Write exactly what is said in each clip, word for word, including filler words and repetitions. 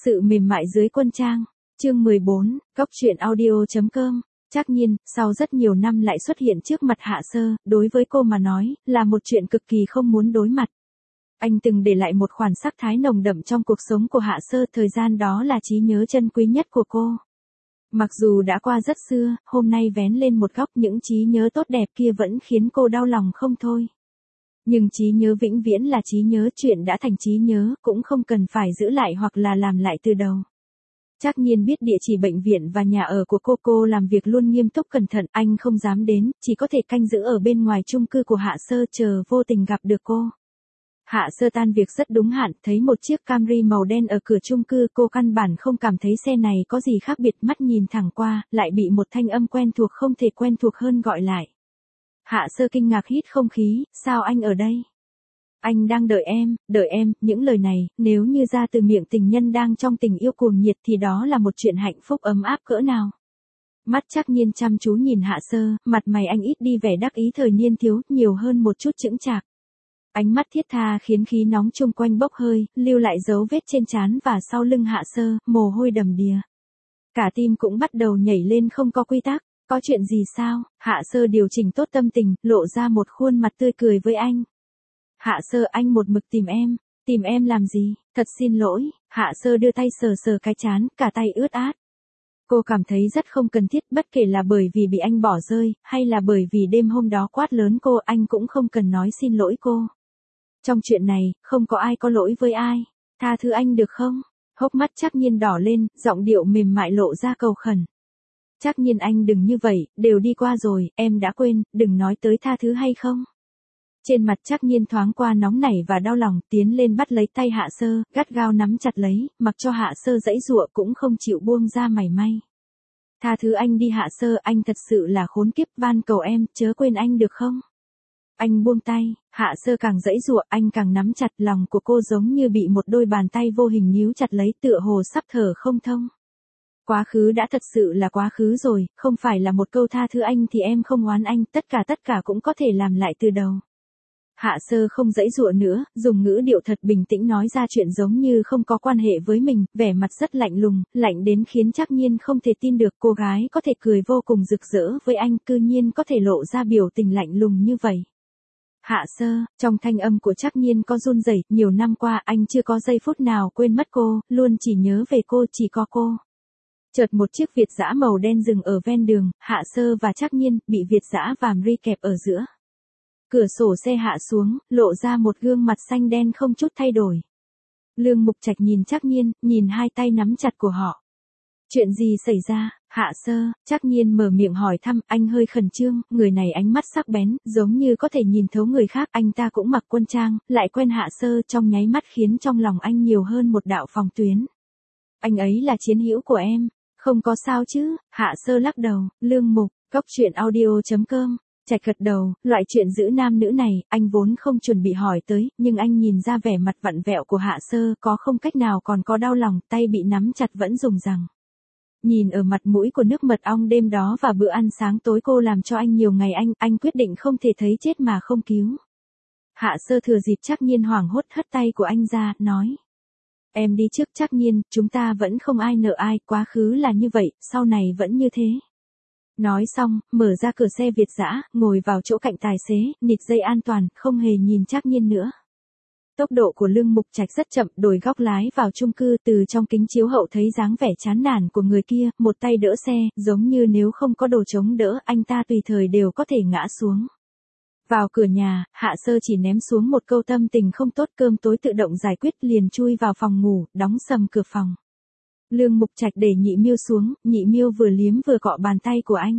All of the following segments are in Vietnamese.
Sự mềm mại dưới quân trang. Chương mười bốn, Cóc truyện audio.com. Trác Nhiên, sau rất nhiều năm lại xuất hiện trước mặt Hạ Sơ, đối với cô mà nói, là một chuyện cực kỳ không muốn đối mặt. Anh từng để lại một khoản sắc thái nồng đậm trong cuộc sống của Hạ Sơ, thời gian đó là trí nhớ chân quý nhất của cô. Mặc dù đã qua rất xưa, hôm nay vén lên một góc những trí nhớ tốt đẹp kia vẫn khiến cô đau lòng không thôi. Nhưng trí nhớ vĩnh viễn là trí nhớ, chuyện đã thành trí nhớ, cũng không cần phải giữ lại hoặc là làm lại từ đầu. Trác Nhiên biết địa chỉ bệnh viện và nhà ở của cô, cô làm việc luôn nghiêm túc cẩn thận, anh không dám đến, chỉ có thể canh giữ ở bên ngoài chung cư của Hạ Sơ chờ vô tình gặp được cô. Hạ Sơ tan việc rất đúng hạn, thấy một chiếc Camry màu đen ở cửa chung cư, cô căn bản không cảm thấy xe này có gì khác biệt, mắt nhìn thẳng qua, lại bị một thanh âm quen thuộc không thể quen thuộc hơn gọi lại. Hạ Sơ kinh ngạc hít không khí, sao anh ở đây? Anh đang đợi em, đợi em, những lời này, nếu như ra từ miệng tình nhân đang trong tình yêu cuồng nhiệt thì đó là một chuyện hạnh phúc ấm áp cỡ nào. Mắt Trác Nhiên chăm chú nhìn Hạ Sơ, mặt mày anh ít đi vẻ đắc ý thời niên thiếu, nhiều hơn một chút chững chạc. Ánh mắt thiết tha khiến khí nóng chung quanh bốc hơi, lưu lại dấu vết trên trán và sau lưng Hạ Sơ, mồ hôi đầm đìa. Cả tim cũng bắt đầu nhảy lên không có quy tắc. Có chuyện gì sao? Hạ Sơ điều chỉnh tốt tâm tình, lộ ra một khuôn mặt tươi cười với anh. Hạ Sơ, anh một mực tìm em. Tìm em làm gì? Thật xin lỗi. Hạ Sơ đưa tay sờ sờ cái trán, cả tay ướt át. Cô cảm thấy rất không cần thiết, bất kể là bởi vì bị anh bỏ rơi, hay là bởi vì đêm hôm đó quát lớn cô, anh cũng không cần nói xin lỗi cô. Trong chuyện này, không có ai có lỗi với ai. Tha thứ anh được không? Hốc mắt Trác Nhiên đỏ lên, giọng điệu mềm mại lộ ra cầu khẩn. Trác Nhiên, anh đừng như vậy, đều đi qua rồi, em đã quên, đừng nói tới tha thứ hay không. Trên mặt Trác Nhiên thoáng qua nóng nảy và đau lòng, tiến lên bắt lấy tay Hạ Sơ, gắt gao nắm chặt lấy, mặc cho Hạ Sơ giãy giụa cũng không chịu buông ra mảy may. Tha thứ anh đi Hạ Sơ, anh thật sự là khốn kiếp, van cầu em, chớ quên anh được không? Anh buông tay, Hạ Sơ càng giãy giụa, anh càng nắm chặt, lòng của cô giống như bị một đôi bàn tay vô hình níu chặt lấy, tựa hồ sắp thở không thông. Quá khứ đã thật sự là quá khứ rồi, không phải là một câu tha thứ anh thì em không oán anh, tất cả tất cả cũng có thể làm lại từ đầu. Hạ Sơ không giãy giụa nữa, dùng ngữ điệu thật bình tĩnh nói ra chuyện giống như không có quan hệ với mình, vẻ mặt rất lạnh lùng, lạnh đến khiến Trác Nhiên không thể tin được cô gái có thể cười vô cùng rực rỡ với anh, cư nhiên có thể lộ ra biểu tình lạnh lùng như vậy. Hạ Sơ, trong thanh âm của Trác Nhiên có run rẩy, nhiều năm qua anh chưa có giây phút nào quên mất cô, luôn chỉ nhớ về cô, chỉ có cô. Chợt một chiếc Việt dã màu đen dừng ở ven đường, Hạ Sơ và Trác Nhiên bị Việt dã vàm ri kẹp ở giữa. Cửa sổ xe hạ xuống, lộ ra một gương mặt xanh đen không chút thay đổi. Lương Mục Trạch nhìn Trác Nhiên, nhìn hai tay nắm chặt của họ. Chuyện gì xảy ra? Hạ Sơ, Trác Nhiên mở miệng hỏi thăm, anh hơi khẩn trương, người này ánh mắt sắc bén, giống như có thể nhìn thấu người khác, anh ta cũng mặc quân trang, lại quen Hạ Sơ, trong nháy mắt khiến trong lòng anh nhiều hơn một đạo phòng tuyến. Anh ấy là chiến hữu của em. Không có sao chứ? Hạ Sơ lắc đầu. Lương Mục, Cóc truyện audio.com. Trạch gật đầu, loại chuyện giữ nam nữ này, anh vốn không chuẩn bị hỏi tới, nhưng anh nhìn ra vẻ mặt vặn vẹo của Hạ Sơ, có không cách nào còn có đau lòng, tay bị nắm chặt vẫn dùng rằng. Nhìn ở mặt mũi của nước mật ong đêm đó và bữa ăn sáng tối cô làm cho anh nhiều ngày, anh, anh quyết định không thể thấy chết mà không cứu. Hạ Sơ thừa dịp Trác Nhiên hoảng hốt hất tay của anh ra, nói. Em đi trước Trác Nhiên, chúng ta vẫn không ai nợ ai, quá khứ là như vậy, sau này vẫn như thế. Nói xong, mở ra cửa xe Việt dã, ngồi vào chỗ cạnh tài xế, nịt dây an toàn, không hề nhìn Trác Nhiên nữa. Tốc độ của Lương Mục Trạch rất chậm, đổi góc lái vào chung cư, từ trong kính chiếu hậu thấy dáng vẻ chán nản của người kia, một tay đỡ xe, giống như nếu không có đồ chống đỡ, anh ta tùy thời đều có thể ngã xuống. Vào cửa nhà, Hạ Sơ chỉ ném xuống một câu tâm tình không tốt, cơm tối tự động giải quyết, liền chui vào phòng ngủ, đóng sầm cửa phòng. Lương Mục Trạch để Nhị Miêu xuống, Nhị Miêu vừa liếm vừa cọ bàn tay của anh.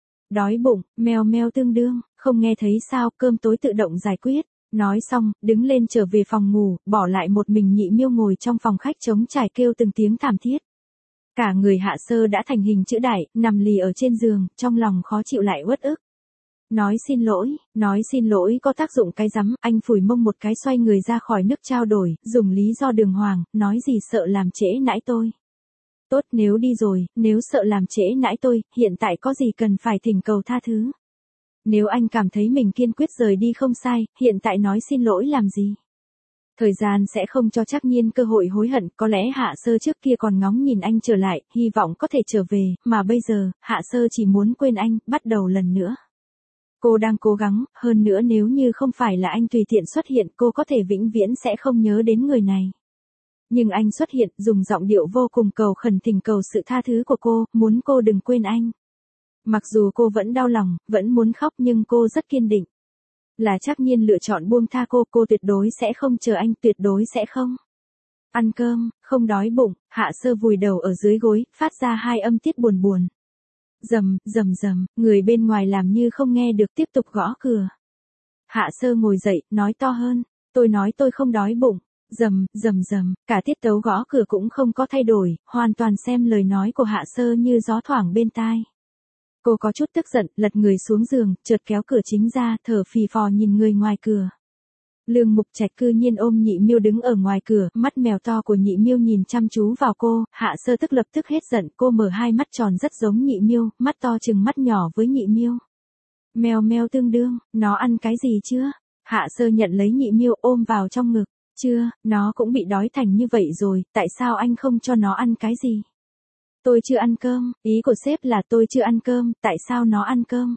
Đói bụng, meo meo tương đương, không nghe thấy sao, cơm tối tự động giải quyết. Nói xong, đứng lên trở về phòng ngủ, bỏ lại một mình Nhị Miêu ngồi trong phòng khách trống trải kêu từng tiếng thảm thiết. Cả người Hạ Sơ đã thành hình chữ đại, nằm lì ở trên giường, trong lòng khó chịu lại uất ức. Nói xin lỗi, nói xin lỗi có tác dụng cái rắm, anh phủi mông một cái xoay người ra khỏi nước trao đổi, dùng lý do đường hoàng, nói gì sợ làm trễ nãi tôi. Tốt, nếu đi rồi, nếu sợ làm trễ nãi tôi, hiện tại có gì cần phải thỉnh cầu tha thứ. Nếu anh cảm thấy mình kiên quyết rời đi không sai, hiện tại nói xin lỗi làm gì. Thời gian sẽ không cho Trác Nhiên cơ hội hối hận, có lẽ Hạ Sơ trước kia còn ngóng nhìn anh trở lại, hy vọng có thể trở về, mà bây giờ, Hạ Sơ chỉ muốn quên anh, bắt đầu lần nữa. Cô đang cố gắng, hơn nữa nếu như không phải là anh tùy tiện xuất hiện, cô có thể vĩnh viễn sẽ không nhớ đến người này. Nhưng anh xuất hiện, dùng giọng điệu vô cùng cầu khẩn thỉnh cầu sự tha thứ của cô, muốn cô đừng quên anh. Mặc dù cô vẫn đau lòng, vẫn muốn khóc nhưng cô rất kiên định. Là Trác Nhiên lựa chọn buông tha cô, cô tuyệt đối sẽ không chờ anh, tuyệt đối sẽ không. Ăn cơm, không đói bụng, Hạ Sơ vùi đầu ở dưới gối, phát ra hai âm tiết buồn buồn. Rầm, rầm rầm, người bên ngoài làm như không nghe được tiếp tục gõ cửa. Hạ Sơ ngồi dậy, nói to hơn, tôi nói tôi không đói bụng. Rầm, rầm rầm, cả tiết tấu gõ cửa cũng không có thay đổi, hoàn toàn xem lời nói của Hạ Sơ như gió thoảng bên tai. Cô có chút tức giận, lật người xuống giường, chợt kéo cửa chính ra, thở phì phò nhìn người ngoài cửa. Lương Mục Trạch cư nhiên ôm Nhị Miêu đứng ở ngoài cửa, mắt mèo to của Nhị Miêu nhìn chăm chú vào cô, Hạ Sơ tức lập tức hết giận, cô mở hai mắt tròn rất giống Nhị Miêu, mắt to chừng mắt nhỏ với Nhị Miêu. Mèo mèo tương đương, nó ăn cái gì chưa? Hạ Sơ nhận lấy Nhị Miêu ôm vào trong ngực. Chưa, nó cũng bị đói thành như vậy rồi, tại sao anh không cho nó ăn cái gì? Tôi chưa ăn cơm, ý của sếp là tôi chưa ăn cơm, tại sao nó ăn cơm?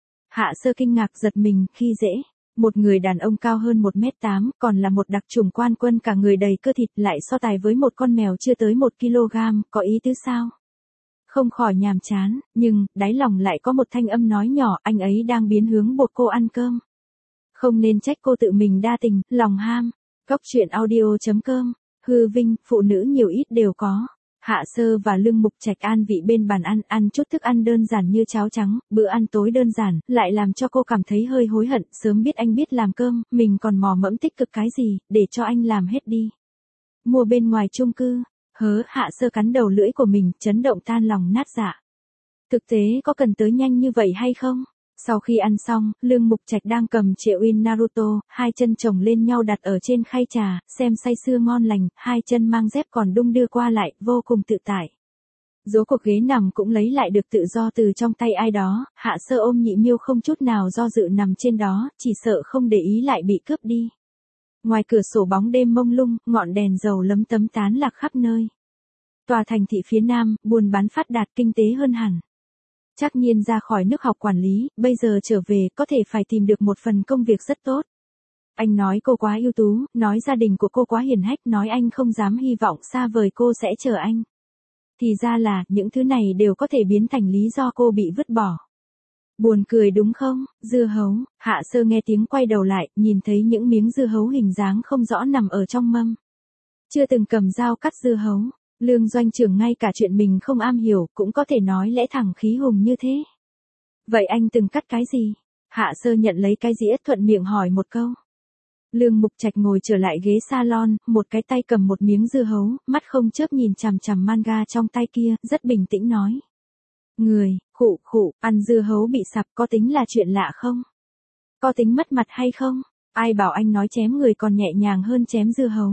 Hạ Sơ kinh ngạc giật mình, khi dễ. Một người đàn ông cao hơn một mét tám, còn là một đặc chủng quan quân cả người đầy cơ thịt lại so tài với một con mèo chưa tới một ki lô gam, có ý tứ sao? Không khỏi nhàm chán, nhưng, đáy lòng lại có một thanh âm nói nhỏ, anh ấy đang biến hướng buộc cô ăn cơm. Không nên trách cô tự mình đa tình, lòng ham. Góc truyện audio chấm com, hư vinh, phụ nữ nhiều ít đều có. Hạ Sơ và Lương Mục Trạch an vị bên bàn ăn, ăn chút thức ăn đơn giản như cháo trắng, bữa ăn tối đơn giản, lại làm cho cô cảm thấy hơi hối hận, sớm biết anh biết làm cơm, mình còn mò mẫm tích cực cái gì, để cho anh làm hết đi. Mua bên ngoài chung cư, hớ, Hạ Sơ cắn đầu lưỡi của mình, chấn động tan lòng nát dạ. Thực tế có cần tới nhanh như vậy hay không? Sau khi ăn xong, Lương Mục Trạch đang cầm trệ win Naruto, hai chân chồng lên nhau đặt ở trên khay trà, xem say sưa ngon lành, hai chân mang dép còn đung đưa qua lại, vô cùng tự tại. Rốt cuộc ghế nằm cũng lấy lại được tự do từ trong tay ai đó, Hạ Sơ ôm Nhị Miêu không chút nào do dự nằm trên đó, chỉ sợ không để ý lại bị cướp đi. Ngoài cửa sổ bóng đêm mông lung, ngọn đèn dầu lấm tấm tán lạc khắp nơi. Tòa thành thị phía nam, buôn bán phát đạt kinh tế hơn hẳn. Trác Nhiên ra khỏi nước học quản lý, bây giờ trở về có thể phải tìm được một phần công việc rất tốt. Anh nói cô quá ưu tú, nói gia đình của cô quá hiền hách, nói anh không dám hy vọng xa vời cô sẽ chờ anh. Thì ra là, những thứ này đều có thể biến thành lý do cô bị vứt bỏ. Buồn cười đúng không, dưa hấu, Hạ Sơ nghe tiếng quay đầu lại, nhìn thấy những miếng dưa hấu hình dáng không rõ nằm ở trong mâm. Chưa từng cầm dao cắt dưa hấu. Lương doanh trưởng ngay cả chuyện mình không am hiểu, cũng có thể nói lẽ thẳng khí hùng như thế. Vậy anh từng cắt cái gì? Hạ Sơ nhận lấy cái dĩa thuận miệng hỏi một câu. Lương Mục Trạch ngồi trở lại ghế salon, một cái tay cầm một miếng dưa hấu, mắt không chớp nhìn chằm chằm manga trong tay kia, rất bình tĩnh nói. Người, khụ khụ, ăn dưa hấu bị sặc có tính là chuyện lạ không? Có tính mất mặt hay không? Ai bảo anh nói chém người còn nhẹ nhàng hơn chém dưa hấu?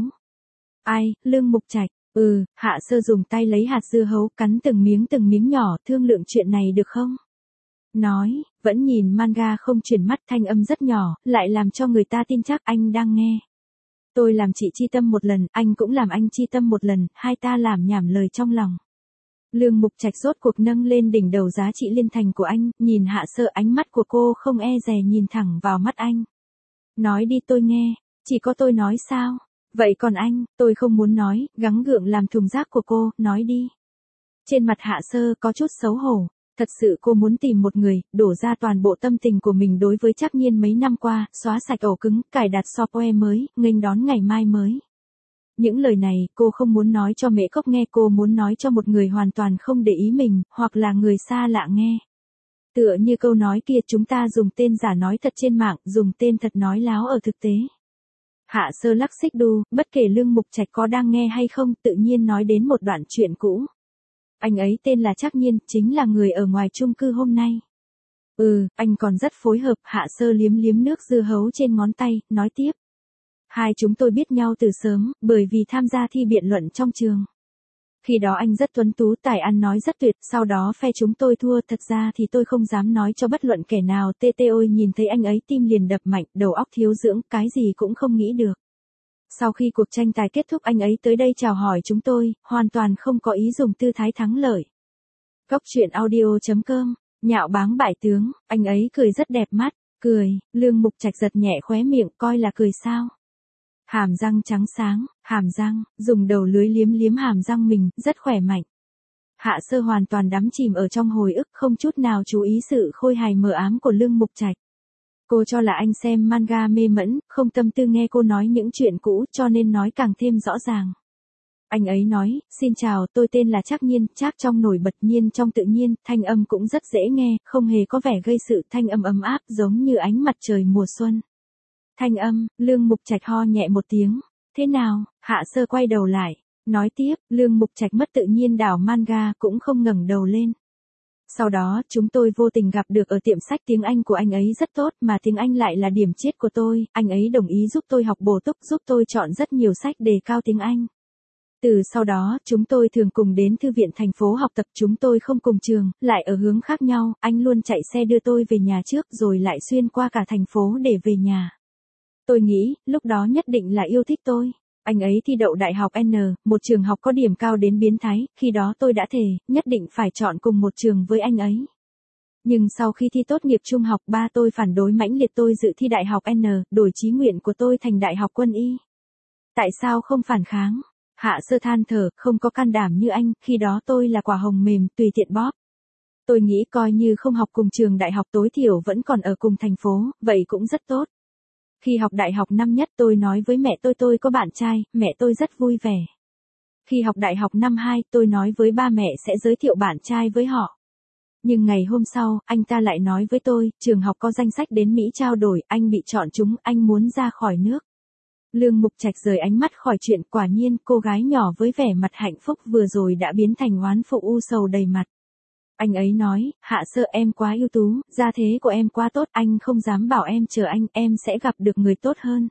Ai, Lương Mục Trạch. Ừ, Hạ Sơ dùng tay lấy hạt dưa hấu cắn từng miếng từng miếng nhỏ, thương lượng chuyện này được không? Nói, vẫn nhìn manga không chuyển mắt, thanh âm rất nhỏ, lại làm cho người ta tin chắc anh đang nghe. Tôi làm chị chi tâm một lần, anh cũng làm anh chi tâm một lần, hai ta làm nhảm lời trong lòng. Lương Mục Trạch rốt cuộc nâng lên đỉnh đầu giá trị liên thành của anh, nhìn Hạ Sơ, ánh mắt của cô không e dè nhìn thẳng vào mắt anh. Nói đi tôi nghe, chỉ có tôi nói sao? Vậy còn anh, tôi không muốn nói, gắng gượng làm thùng rác của cô, nói đi. Trên mặt Hạ Sơ có chút xấu hổ, thật sự cô muốn tìm một người, đổ ra toàn bộ tâm tình của mình đối với Trác Nhiên mấy năm qua, xóa sạch ổ cứng, cài đặt software mới, nghênh đón ngày mai mới. Những lời này, cô không muốn nói cho Mễ Cốc nghe, cô muốn nói cho một người hoàn toàn không để ý mình, hoặc là người xa lạ nghe. Tựa như câu nói kia, chúng ta dùng tên giả nói thật trên mạng, dùng tên thật nói láo ở thực tế. Hạ Sơ lắc xích đu, bất kể Lương Mục Trạch có đang nghe hay không, tự nhiên nói đến một đoạn chuyện cũ. Anh ấy tên là Trác Nhiên, chính là người ở ngoài chung cư hôm nay. Ừ, anh còn rất phối hợp, Hạ Sơ liếm liếm nước dưa hấu trên ngón tay, nói tiếp. Hai chúng tôi biết nhau từ sớm, bởi vì tham gia thi biện luận trong trường. Khi đó anh rất tuấn tú, tài ăn nói rất tuyệt, sau đó phe chúng tôi thua, thật ra thì tôi không dám nói cho bất luận kẻ nào, tê tê ôi nhìn thấy anh ấy tim liền đập mạnh, đầu óc thiếu dưỡng, cái gì cũng không nghĩ được. Sau khi cuộc tranh tài kết thúc anh ấy tới đây chào hỏi chúng tôi, hoàn toàn không có ý dùng tư thái thắng lợi. Góc truyện audio chấm com, nhạo báng bại tướng, anh ấy cười rất đẹp mắt, cười, Lương Mục Trạch giật nhẹ khóe miệng coi là cười sao. Hàm răng trắng sáng, hàm răng, dùng đầu lưới liếm liếm hàm răng mình, rất khỏe mạnh. Hạ Sơ hoàn toàn đắm chìm ở trong hồi ức không chút nào chú ý sự khôi hài mờ ám của Lương Mục Trạch. Cô cho là anh xem manga mê mẫn, không tâm tư nghe cô nói những chuyện cũ cho nên nói càng thêm rõ ràng. Anh ấy nói, xin chào tôi tên là Trác Nhiên, Trác trong nổi bật nhiên trong tự nhiên, thanh âm cũng rất dễ nghe, không hề có vẻ gây sự, thanh âm ấm áp giống như ánh mặt trời mùa xuân. Thanh âm, Lương Mục Trạch ho nhẹ một tiếng, thế nào, Hạ Sơ quay đầu lại, nói tiếp, Lương Mục Trạch mất tự nhiên đảo manga cũng không ngẩng đầu lên. Sau đó, chúng tôi vô tình gặp được ở tiệm sách tiếng Anh của anh ấy rất tốt mà tiếng Anh lại là điểm chết của tôi, anh ấy đồng ý giúp tôi học bổ túc giúp tôi chọn rất nhiều sách đề cao tiếng Anh. Từ sau đó, chúng tôi thường cùng đến thư viện thành phố học tập chúng tôi không cùng trường, lại ở hướng khác nhau, anh luôn chạy xe đưa tôi về nhà trước rồi lại xuyên qua cả thành phố để về nhà. Tôi nghĩ, lúc đó nhất định là yêu thích tôi. Anh ấy thi đậu đại học N, một trường học có điểm cao đến biến thái, khi đó tôi đã thề, nhất định phải chọn cùng một trường với anh ấy. Nhưng sau khi thi tốt nghiệp trung học ba tôi phản đối mãnh liệt tôi dự thi đại học N, đổi chí nguyện của tôi thành đại học quân y. Tại sao không phản kháng? Hạ Sơ than thở, không có can đảm như anh, khi đó tôi là quả hồng mềm, tùy tiện bóp. Tôi nghĩ coi như không học cùng trường đại học tối thiểu vẫn còn ở cùng thành phố, vậy cũng rất tốt. Khi học đại học năm nhất tôi nói với mẹ tôi tôi có bạn trai, mẹ tôi rất vui vẻ. Khi học đại học năm hai tôi nói với ba mẹ sẽ giới thiệu bạn trai với họ. Nhưng ngày hôm sau, anh ta lại nói với tôi, trường học có danh sách đến Mỹ trao đổi, anh bị chọn trúng, anh muốn ra khỏi nước. Lương Mục Trạch rời ánh mắt khỏi chuyện, quả nhiên cô gái nhỏ với vẻ mặt hạnh phúc vừa rồi đã biến thành oán phụ u sầu đầy mặt. Anh ấy nói, Hạ Sơ em quá ưu tú, gia thế của em quá tốt, anh không dám bảo em chờ anh, em sẽ gặp được người tốt hơn.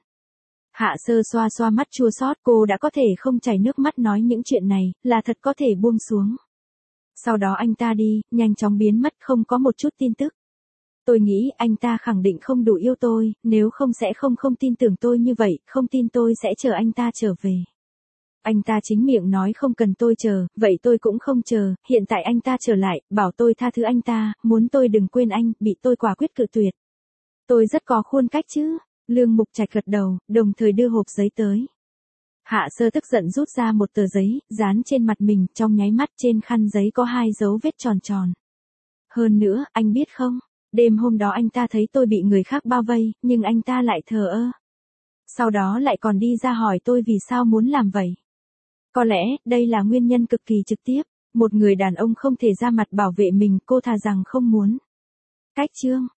Hạ Sơ xoa xoa mắt chua xót, cô đã có thể không chảy nước mắt nói những chuyện này, là thật có thể buông xuống. Sau đó anh ta đi, nhanh chóng biến mất không có một chút tin tức. Tôi nghĩ anh ta khẳng định không đủ yêu tôi, nếu không sẽ không không tin tưởng tôi như vậy, không tin tôi sẽ chờ anh ta trở về. Anh ta chính miệng nói không cần tôi chờ, vậy tôi cũng không chờ, hiện tại anh ta trở lại, bảo tôi tha thứ anh ta, muốn tôi đừng quên anh, bị tôi quả quyết cự tuyệt. Tôi rất có khuôn cách chứ, Lương Mục Trạch gật đầu, đồng thời đưa hộp giấy tới. Hạ Sơ tức giận rút ra một tờ giấy, dán trên mặt mình, trong nháy mắt trên khăn giấy có hai dấu vết tròn tròn. Hơn nữa, anh biết không, đêm hôm đó anh ta thấy tôi bị người khác bao vây, nhưng anh ta lại thờ ơ. Sau đó lại còn đi ra hỏi tôi vì sao muốn làm vậy. Có lẽ, đây là nguyên nhân cực kỳ trực tiếp, một người đàn ông không thể ra mặt bảo vệ mình, cô thà rằng không muốn. Cách chương